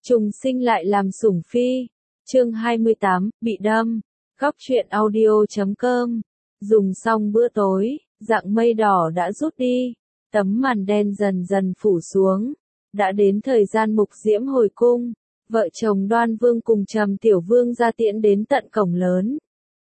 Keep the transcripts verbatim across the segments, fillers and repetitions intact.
Trùng sinh lại làm sủng phi. Chương hai mươi tám, bị đâm. Góc truyện audio chấm com. Dùng xong bữa tối, dạng mây đỏ đã rút đi, tấm màn đen dần dần phủ xuống. Đã đến thời gian Mục Diễm hồi cung, vợ chồng Đoan Vương cùng Trầm Tiểu Vương ra tiễn đến tận cổng lớn.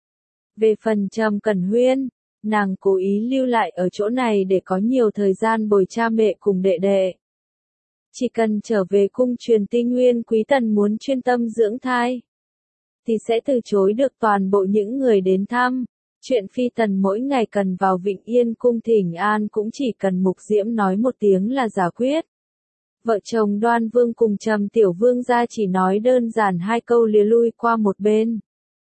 Về phần Trầm Cẩn Huyên, nàng cố ý lưu lại ở chỗ này để có nhiều thời gian bồi cha mẹ cùng đệ đệ. Chỉ cần trở về cung truyền Tinh Nguyên Quý Tần muốn chuyên tâm dưỡng thai, thì sẽ từ chối được toàn bộ những người đến thăm. Chuyện phi tần mỗi ngày cần vào Vịnh Yên cung thỉnh an cũng chỉ cần Mục Diễm nói một tiếng là giải quyết. Vợ chồng Đoan Vương cùng Trầm Tiểu Vương ra chỉ nói đơn giản hai câu lìa lui qua một bên.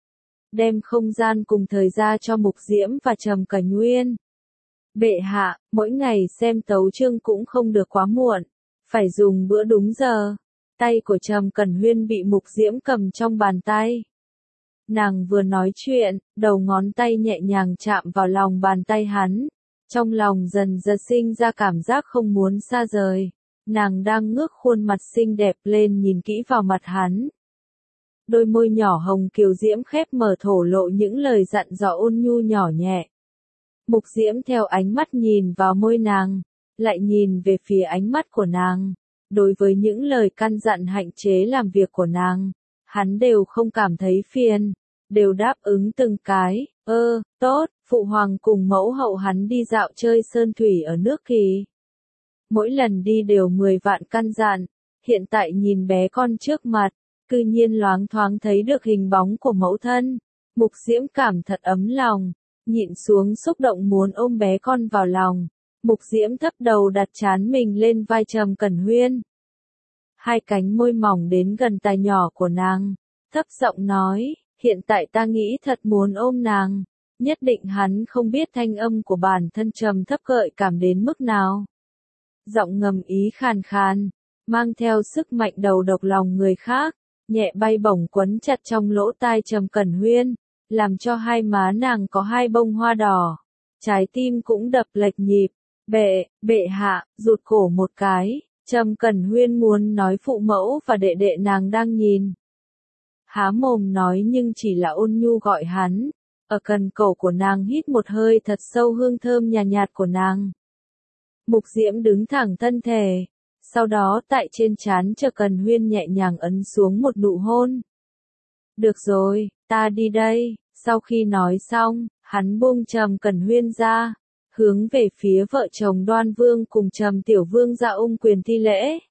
Đem không gian cùng thời gian cho Mục Diễm và Trầm Cẩn Huyên. Bệ hạ, mỗi ngày xem tấu chương cũng không được quá muộn, phải dùng bữa đúng giờ. Tay của Trầm Cẩn Huyên bị Mục Diễm cầm trong bàn tay. Nàng vừa nói chuyện, đầu ngón tay nhẹ nhàng chạm vào lòng bàn tay hắn. Trong lòng dần dần sinh ra cảm giác không muốn xa rời. Nàng đang ngước khuôn mặt xinh đẹp lên nhìn kỹ vào mặt hắn. Đôi môi nhỏ hồng kiều diễm khép mở thổ lộ những lời dặn dò ôn nhu nhỏ nhẹ. Mục Diễm theo ánh mắt nhìn vào môi nàng, lại nhìn về phía ánh mắt của nàng. Đối với những lời căn dặn hạn chế làm việc của nàng, hắn đều không cảm thấy phiền, đều đáp ứng từng cái. Ơ, tốt, phụ hoàng cùng mẫu hậu hắn đi dạo chơi sơn thủy ở nước Kỳ. Mỗi lần đi đều mười vạn căn dặn, hiện tại nhìn bé con trước mặt, cư nhiên loáng thoáng thấy được hình bóng của mẫu thân. Mục Diễm cảm thật ấm lòng, nhịn xuống xúc động muốn ôm bé con vào lòng. Mục Diễm thấp đầu đặt trán mình lên vai Trầm Cẩn Huyên. Hai cánh môi mỏng đến gần tai nhỏ của nàng, thấp giọng nói, hiện tại ta nghĩ thật muốn ôm nàng. Nhất định hắn không biết thanh âm của bản thân trầm thấp gợi cảm đến mức nào. Giọng ngầm ý khàn khàn, mang theo sức mạnh đầu độc lòng người khác, nhẹ bay bổng quấn chặt trong lỗ tai Trầm Cẩn Huyên, làm cho hai má nàng có hai bông hoa đỏ. Trái tim cũng đập lệch nhịp. Bệ, bệ hạ, rụt cổ một cái, Trầm Cẩn Huyên muốn nói phụ mẫu và đệ đệ nàng đang nhìn. Há mồm nói nhưng chỉ là ôn nhu gọi hắn, ở cần cổ của nàng hít một hơi thật sâu hương thơm nhàn nhạt, nhạt của nàng. Mục Diễm đứng thẳng thân thể, sau đó tại trên trán Trầm Cẩn Huyên nhẹ nhàng ấn xuống một nụ hôn. Được rồi, ta đi đây. Sau khi nói xong, hắn buông Trầm Cẩn Huyên ra, hướng về phía vợ chồng Đoan Vương cùng Trầm Tiểu Vương ra ôm quyền thi lễ.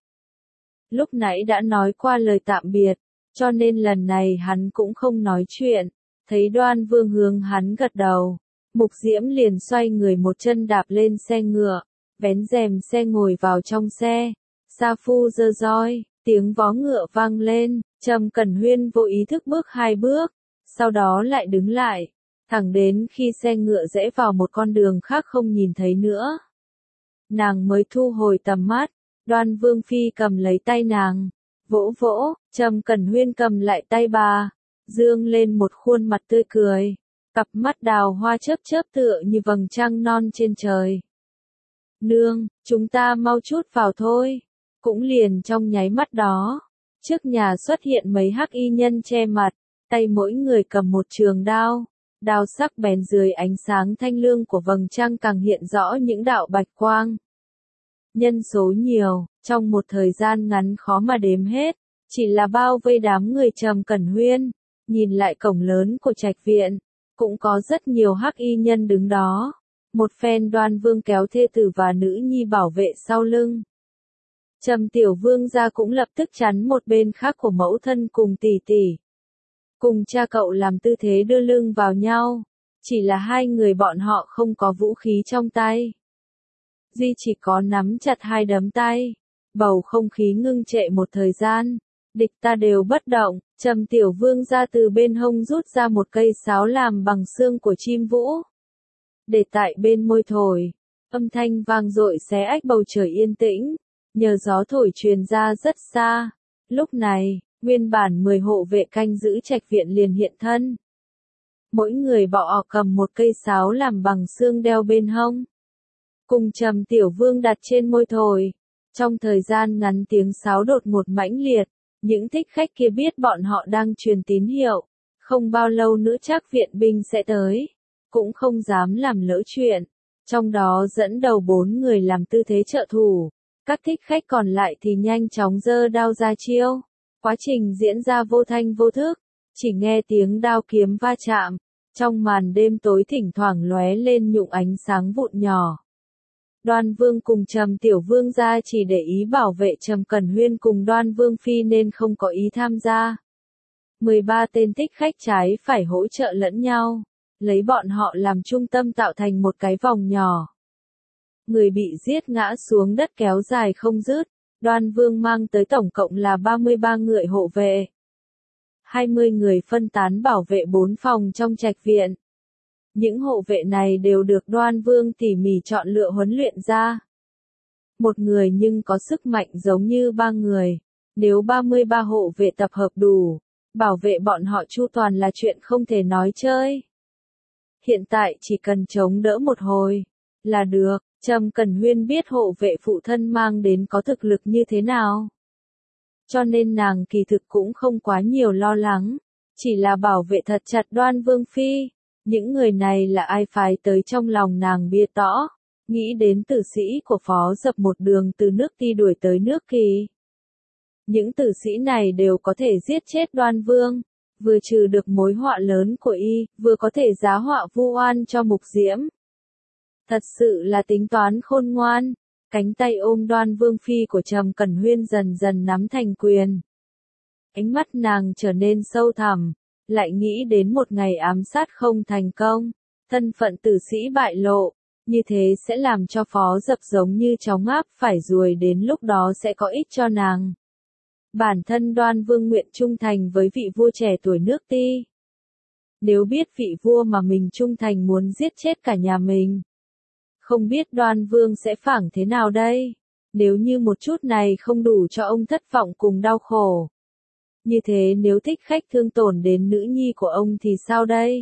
Lúc nãy đã nói qua lời tạm biệt, cho nên lần này hắn cũng không nói chuyện. Thấy Đoan Vương hướng hắn gật đầu, Mục Diễm liền xoay người một chân đạp lên xe ngựa, vén rèm xe ngồi vào trong xe. Sa phu giơ roi, tiếng vó ngựa vang lên, Trầm Cẩn Huyên vô ý thức bước hai bước, sau đó lại đứng lại, thẳng đến khi xe ngựa rẽ vào một con đường khác không nhìn thấy nữa. Nàng mới thu hồi tầm mắt. Đoan Vương phi cầm lấy tay nàng, vỗ vỗ. Trầm Cẩn Huyên cầm lại tay bà, dương lên một khuôn mặt tươi cười, cặp mắt đào hoa chớp chớp tựa như vầng trăng non trên trời. Nương, chúng ta mau chút vào thôi. Cũng liền trong nháy mắt đó, trước nhà xuất hiện mấy hắc y nhân che mặt, tay mỗi người cầm một trường đao. Đao sắc bén dưới ánh sáng thanh lương của vầng trăng càng hiện rõ những đạo bạch quang. Nhân số nhiều, trong một thời gian ngắn khó mà đếm hết, chỉ là bao vây đám người Trầm Cẩn Huyên. Nhìn lại cổng lớn của trạch viện, cũng có rất nhiều hắc y nhân đứng đó. Một phen Đoan Vương kéo thê tử và nữ nhi bảo vệ sau lưng. Trầm Tiểu Vương gia cũng lập tức chắn một bên khác của mẫu thân cùng tỷ tỷ. Cùng cha cậu làm tư thế đưa lưng vào nhau, chỉ là hai người bọn họ không có vũ khí trong tay. Duy chỉ có nắm chặt hai đấm tay, bầu không khí ngưng trệ một thời gian, địch ta đều bất động. Trầm Tiểu Vương ra từ bên hông rút ra một cây sáo làm bằng xương của chim vũ, để tại bên môi thổi, âm thanh vang dội xé ách bầu trời yên tĩnh, nhờ gió thổi truyền ra rất xa. Lúc này, nguyên bản mười hộ vệ canh giữ trạch viện liền hiện thân. Mỗi người bọn cầm một cây sáo làm bằng xương đeo bên hông, cùng Trầm Tiểu Vương đặt trên môi thổi. Trong thời gian ngắn tiếng sáo đột ngột mãnh liệt, Những thích khách kia biết bọn họ đang truyền tín hiệu, không bao lâu nữa chắc viện binh sẽ tới, cũng không dám làm lỡ chuyện, trong đó dẫn đầu bốn người làm tư thế trợ thủ, các thích khách còn lại thì nhanh chóng giơ đao ra chiêu, quá trình diễn ra vô thanh vô thức, chỉ nghe tiếng đao kiếm va chạm, trong màn đêm tối thỉnh thoảng lóe lên nhụng ánh sáng vụn nhỏ. Đoan Vương cùng Trầm Tiểu Vương gia chỉ để ý bảo vệ Trầm Cẩn Huyên cùng Đoan Vương Phi nên không có ý tham gia. mười ba tên thích khách trái phải hỗ trợ lẫn nhau, lấy bọn họ làm trung tâm tạo thành một cái vòng nhỏ. Người bị giết ngã xuống đất kéo dài không dứt, Đoan Vương mang tới tổng cộng là ba mươi ba người hộ vệ. hai mươi người phân tán bảo vệ bốn phòng trong trạch viện. Những hộ vệ này đều được Đoan Vương tỉ mỉ chọn lựa huấn luyện ra. Một người nhưng có sức mạnh giống như ba người. Nếu ba mươi ba hộ vệ tập hợp đủ, bảo vệ bọn họ chu toàn là chuyện không thể nói chơi. Hiện tại chỉ cần chống đỡ một hồi là được. Trầm Cẩn Huyên biết hộ vệ phụ thân mang đến có thực lực như thế nào. Cho nên nàng kỳ thực cũng không quá nhiều lo lắng, chỉ là bảo vệ thật chặt Đoan Vương Phi. Những người này là ai phái tới trong lòng nàng bia tõ, nghĩ đến tử sĩ của Phó Dập một đường từ nước Ti đuổi tới nước Kỳ. Những tử sĩ này đều có thể giết chết Đoan Vương, vừa trừ được mối họa lớn của y, vừa có thể giá họa vu oan cho Mục Diễm. Thật sự là tính toán khôn ngoan, cánh tay ôm Đoan Vương Phi của Trầm Cẩn Huyên dần dần nắm thành quyền. Ánh mắt nàng trở nên sâu thẳm, lại nghĩ đến một ngày ám sát không thành công, thân phận tử sĩ bại lộ, như thế sẽ làm cho Phó Dập giống như chó ngáp phải ruồi, đến lúc đó sẽ có ích cho nàng. Bản thân Đoan Vương nguyện trung thành với vị vua trẻ tuổi nước Ti. Nếu biết vị vua mà mình trung thành muốn giết chết cả nhà mình, không biết Đoan Vương sẽ phảng thế nào đây? Nếu như một chút này không đủ cho ông thất vọng cùng đau khổ. Như thế nếu thích khách thương tổn đến nữ nhi của ông thì sao đây?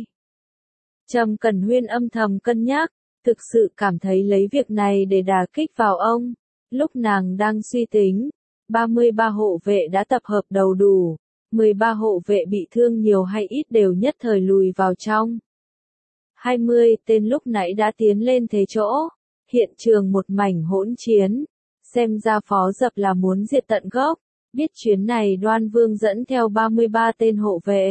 Trầm Cẩn Huyên âm thầm cân nhắc, thực sự cảm thấy lấy việc này để đả kích vào ông. Lúc nàng đang suy tính, ba mươi ba hộ vệ đã tập hợp đầu đủ, mười ba hộ vệ bị thương nhiều hay ít đều nhất thời lùi vào trong. hai mươi tên lúc nãy đã tiến lên thế chỗ, hiện trường một mảnh hỗn chiến, xem ra Phó Dập là muốn diệt tận gốc, biết chuyến này Đoan Vương dẫn theo ba mươi ba tên hộ vệ.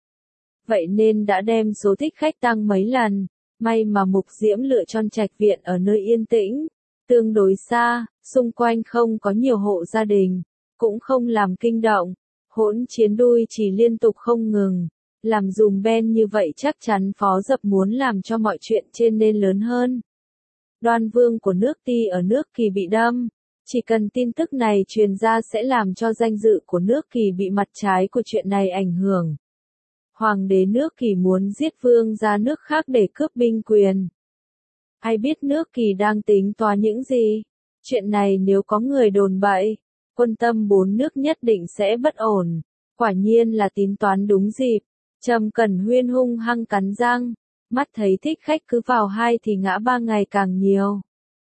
Vậy nên đã đem số thích khách tăng mấy lần, may mà Mục Diễm lựa chọn trạch viện ở nơi yên tĩnh, tương đối xa, xung quanh không có nhiều hộ gia đình, cũng không làm kinh động, hỗn chiến đuôi chỉ liên tục không ngừng. Làm dùm ben như vậy chắc chắn Phó Dập muốn làm cho mọi chuyện trên nên lớn hơn. Đoan Vương của nước Ti ở nước Kỳ bị đâm, chỉ cần tin tức này truyền ra sẽ làm cho danh dự của nước Kỳ bị mặt trái của chuyện này ảnh hưởng. Hoàng đế nước Kỳ muốn giết vương ra nước khác để cướp binh quyền. Ai biết nước Kỳ đang tính toán những gì? Chuyện này nếu có người đồn bậy, quân tâm bốn nước nhất định sẽ bất ổn. Quả nhiên là tính toán đúng dịp. Trầm Cẩn Huyên hung hăng cắn răng, mắt thấy thích khách cứ vào hai thì ngã ba ngày càng nhiều.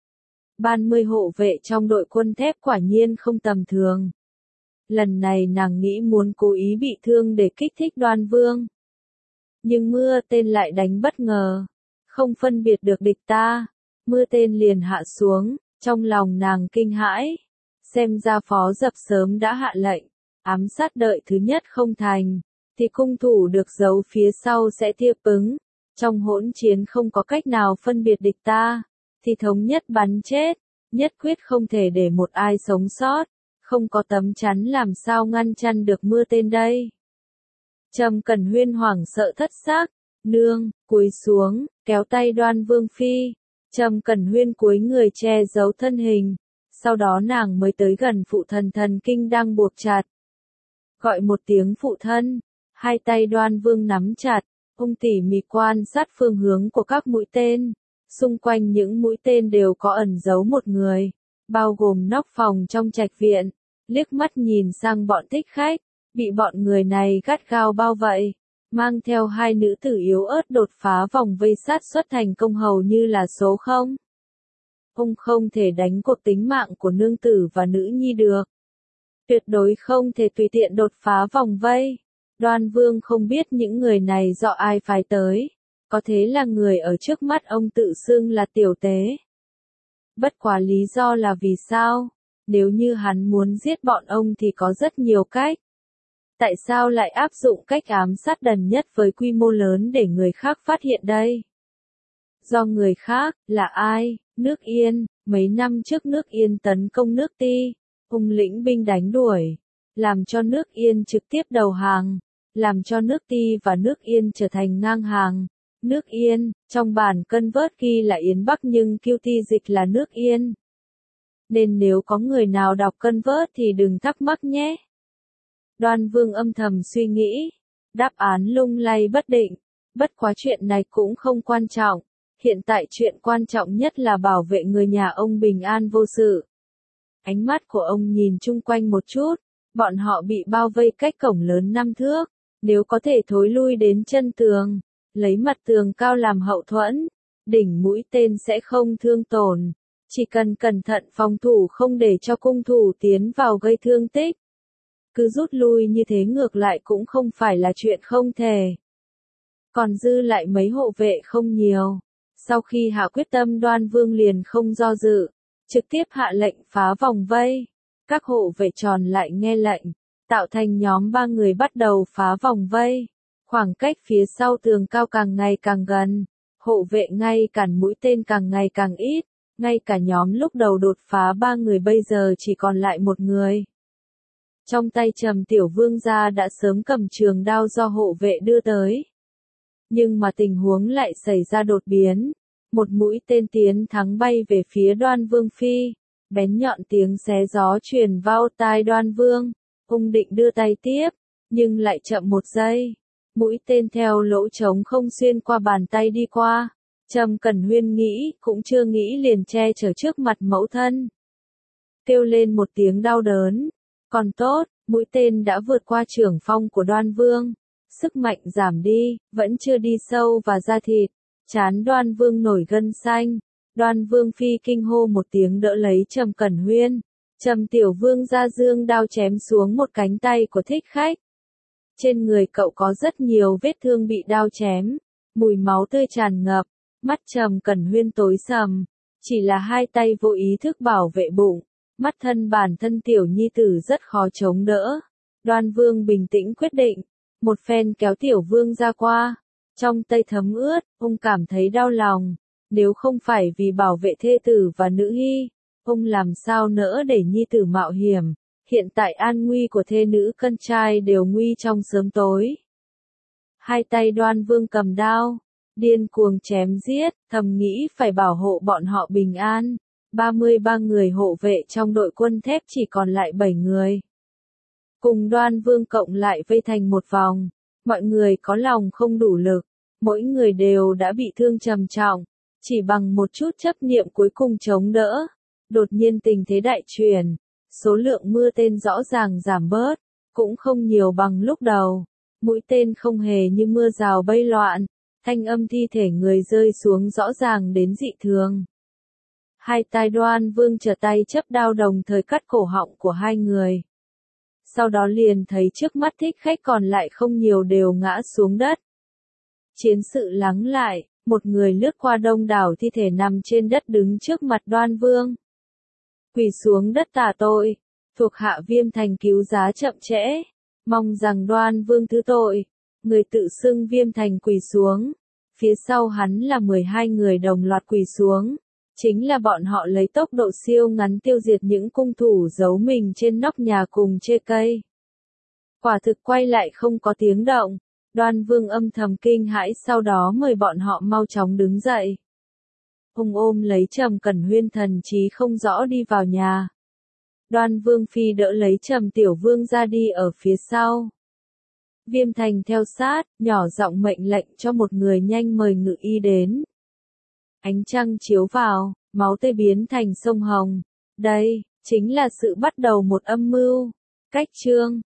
ba mươi hộ vệ trong đội quân thép quả nhiên không tầm thường. Lần này nàng nghĩ muốn cố ý bị thương để kích thích Đoan Vương. Nhưng mưa tên lại đánh bất ngờ, không phân biệt được địch ta, mưa tên liền hạ xuống, trong lòng nàng kinh hãi. Xem ra Phó Dập sớm đã hạ lệnh, ám sát đợi thứ nhất không thành, thì cung thủ được giấu phía sau sẽ tiếp ứng. Trong hỗn chiến không có cách nào phân biệt địch ta, thì thống nhất bắn chết, nhất quyết không thể để một ai sống sót, không có tấm chắn làm sao ngăn chặn được mưa tên đây. Trầm Cẩn Huyên hoảng sợ thất xác, nương, cúi xuống, kéo tay Đoan Vương Phi. Trầm Cẩn Huyên cúi người che giấu thân hình, sau đó nàng mới tới gần phụ thần thần kinh đang buộc chặt. Gọi một tiếng phụ thân, hai tay Đoan Vương nắm chặt, ông tỉ mỉ quan sát phương hướng của các mũi tên. Xung quanh những mũi tên đều có ẩn giấu một người, bao gồm nóc phòng trong trạch viện. Liếc mắt nhìn sang bọn thích khách, bị bọn người này gắt gao bao vây, mang theo hai nữ tử yếu ớt đột phá vòng vây sát xuất thành công hầu như là số không. Ông không thể đánh cuộc tính mạng của nương tử và nữ nhi được. Tuyệt đối không thể tùy tiện đột phá vòng vây. Đoan Vương không biết những người này do ai phái tới. Có thế là người ở trước mắt ông tự xưng là tiểu tế. Bất quá lý do là vì sao? Nếu như hắn muốn giết bọn ông thì có rất nhiều cách. Tại sao lại áp dụng cách ám sát đần nhất với quy mô lớn để người khác phát hiện đây? Do người khác, là ai? Nước Yên, mấy năm trước nước Yên tấn công nước Ti, ông lĩnh binh đánh đuổi, làm cho nước Yên trực tiếp đầu hàng, làm cho nước Ti và nước Yên trở thành ngang hàng. Nước Yên, trong bản cân vớt ghi là Yến Bắc nhưng Kiêu Ti dịch là nước Yên. Nên nếu có người nào đọc cân vớt thì đừng thắc mắc nhé. Đoan Vương âm thầm suy nghĩ, đáp án lung lay bất định, bất quá chuyện này cũng không quan trọng, hiện tại chuyện quan trọng nhất là bảo vệ người nhà ông bình an vô sự. Ánh mắt của ông nhìn chung quanh một chút, bọn họ bị bao vây cách cổng lớn năm thước, nếu có thể thối lui đến chân tường, lấy mặt tường cao làm hậu thuẫn, đỉnh mũi tên sẽ không thương tổn, chỉ cần cẩn thận phòng thủ không để cho cung thủ tiến vào gây thương tích. Cứ rút lui như thế ngược lại cũng không phải là chuyện không thể. Còn dư lại mấy hộ vệ không nhiều. Sau khi hạ quyết tâm Đoan Vương liền không do dự, trực tiếp hạ lệnh phá vòng vây. Các hộ vệ tròn lại nghe lệnh, tạo thành nhóm ba người bắt đầu phá vòng vây. Khoảng cách phía sau tường cao càng ngày càng gần, hộ vệ ngay cản mũi tên càng ngày càng ít, ngay cả nhóm lúc đầu đột phá ba người bây giờ chỉ còn lại một người. Trong tay Trầm Tiểu Vương gia đã sớm cầm trường đao do hộ vệ đưa tới. Nhưng mà tình huống lại xảy ra đột biến. Một mũi tên tiến thắng bay về phía Đoan Vương Phi. Bén nhọn tiếng xé gió truyền vào tai Đoan Vương. Ông định đưa tay tiếp, nhưng lại chậm một giây. Mũi tên theo lỗ trống không xuyên qua bàn tay đi qua. Trầm Cẩn Huyên nghĩ, cũng chưa nghĩ liền che chở trước mặt mẫu thân. Kêu lên một tiếng đau đớn. Còn tốt, mũi tên đã vượt qua trưởng phong của Đoan Vương. Sức mạnh giảm đi, vẫn chưa đi sâu vào da thịt. Trán Đoan Vương nổi gân xanh. Đoan Vương Phi kinh hô một tiếng đỡ lấy Trầm Cẩn Huyên. Trầm Tiểu Vương ra dương đao chém xuống một cánh tay của thích khách. Trên người cậu có rất nhiều vết thương bị đao chém. Mùi máu tươi tràn ngập. Mắt Trầm Cẩn Huyên tối sầm. Chỉ là hai tay vô ý thức bảo vệ bụng. Mắt thân bản thân tiểu nhi tử rất khó chống đỡ. Đoan Vương bình tĩnh quyết định. Một phen kéo tiểu vương ra qua. Trong tay thấm ướt, ông cảm thấy đau lòng. Nếu không phải vì bảo vệ thê tử và nữ hy, ông làm sao nỡ để nhi tử mạo hiểm. Hiện tại an nguy của thê nữ con trai đều nguy trong sớm tối. Hai tay Đoan Vương cầm đao, điên cuồng chém giết, thầm nghĩ phải bảo hộ bọn họ bình an. ba mươi ba người hộ vệ trong đội quân thép chỉ còn lại bảy người. Cùng Đoan Vương cộng lại vây thành một vòng, mọi người có lòng không đủ lực, mỗi người đều đã bị thương trầm trọng, chỉ bằng một chút chấp niệm cuối cùng chống đỡ. Đột nhiên tình thế đại chuyển, số lượng mưa tên rõ ràng giảm bớt, cũng không nhiều bằng lúc đầu. Mũi tên không hề như mưa rào bay loạn, thanh âm thi thể người rơi xuống rõ ràng đến dị thường. Hai tay Đoan Vương trở tay chấp đao đồng thời cắt cổ họng của hai người. Sau đó liền thấy trước mắt thích khách còn lại không nhiều đều ngã xuống đất. Chiến sự lắng lại, một người lướt qua đông đảo thi thể nằm trên đất đứng trước mặt Đoan Vương. Quỳ xuống đất tạ tội, thuộc hạ Viêm Thành cứu giá chậm trễ, mong rằng Đoan Vương thứ tội. Người tự xưng Viêm Thành quỳ xuống, phía sau hắn là mười hai người đồng loạt quỳ xuống. Chính là bọn họ lấy tốc độ siêu ngắn tiêu diệt những cung thủ giấu mình trên nóc nhà cùng chê cây. Quả thực quay lại không có tiếng động. Đoan Vương âm thầm kinh hãi, sau đó mời bọn họ mau chóng đứng dậy. Ông ôm lấy Trầm Cẩn Huyên thần trí không rõ đi vào nhà. Đoan Vương Phi đỡ lấy Trầm Tiểu Vương ra đi ở phía sau. Viêm Thành theo sát, nhỏ giọng mệnh lệnh cho một người nhanh mời ngự y đến. Ánh trăng chiếu vào, máu tươi biến thành sông hồng. Đây, chính là sự bắt đầu một âm mưu. Cách chương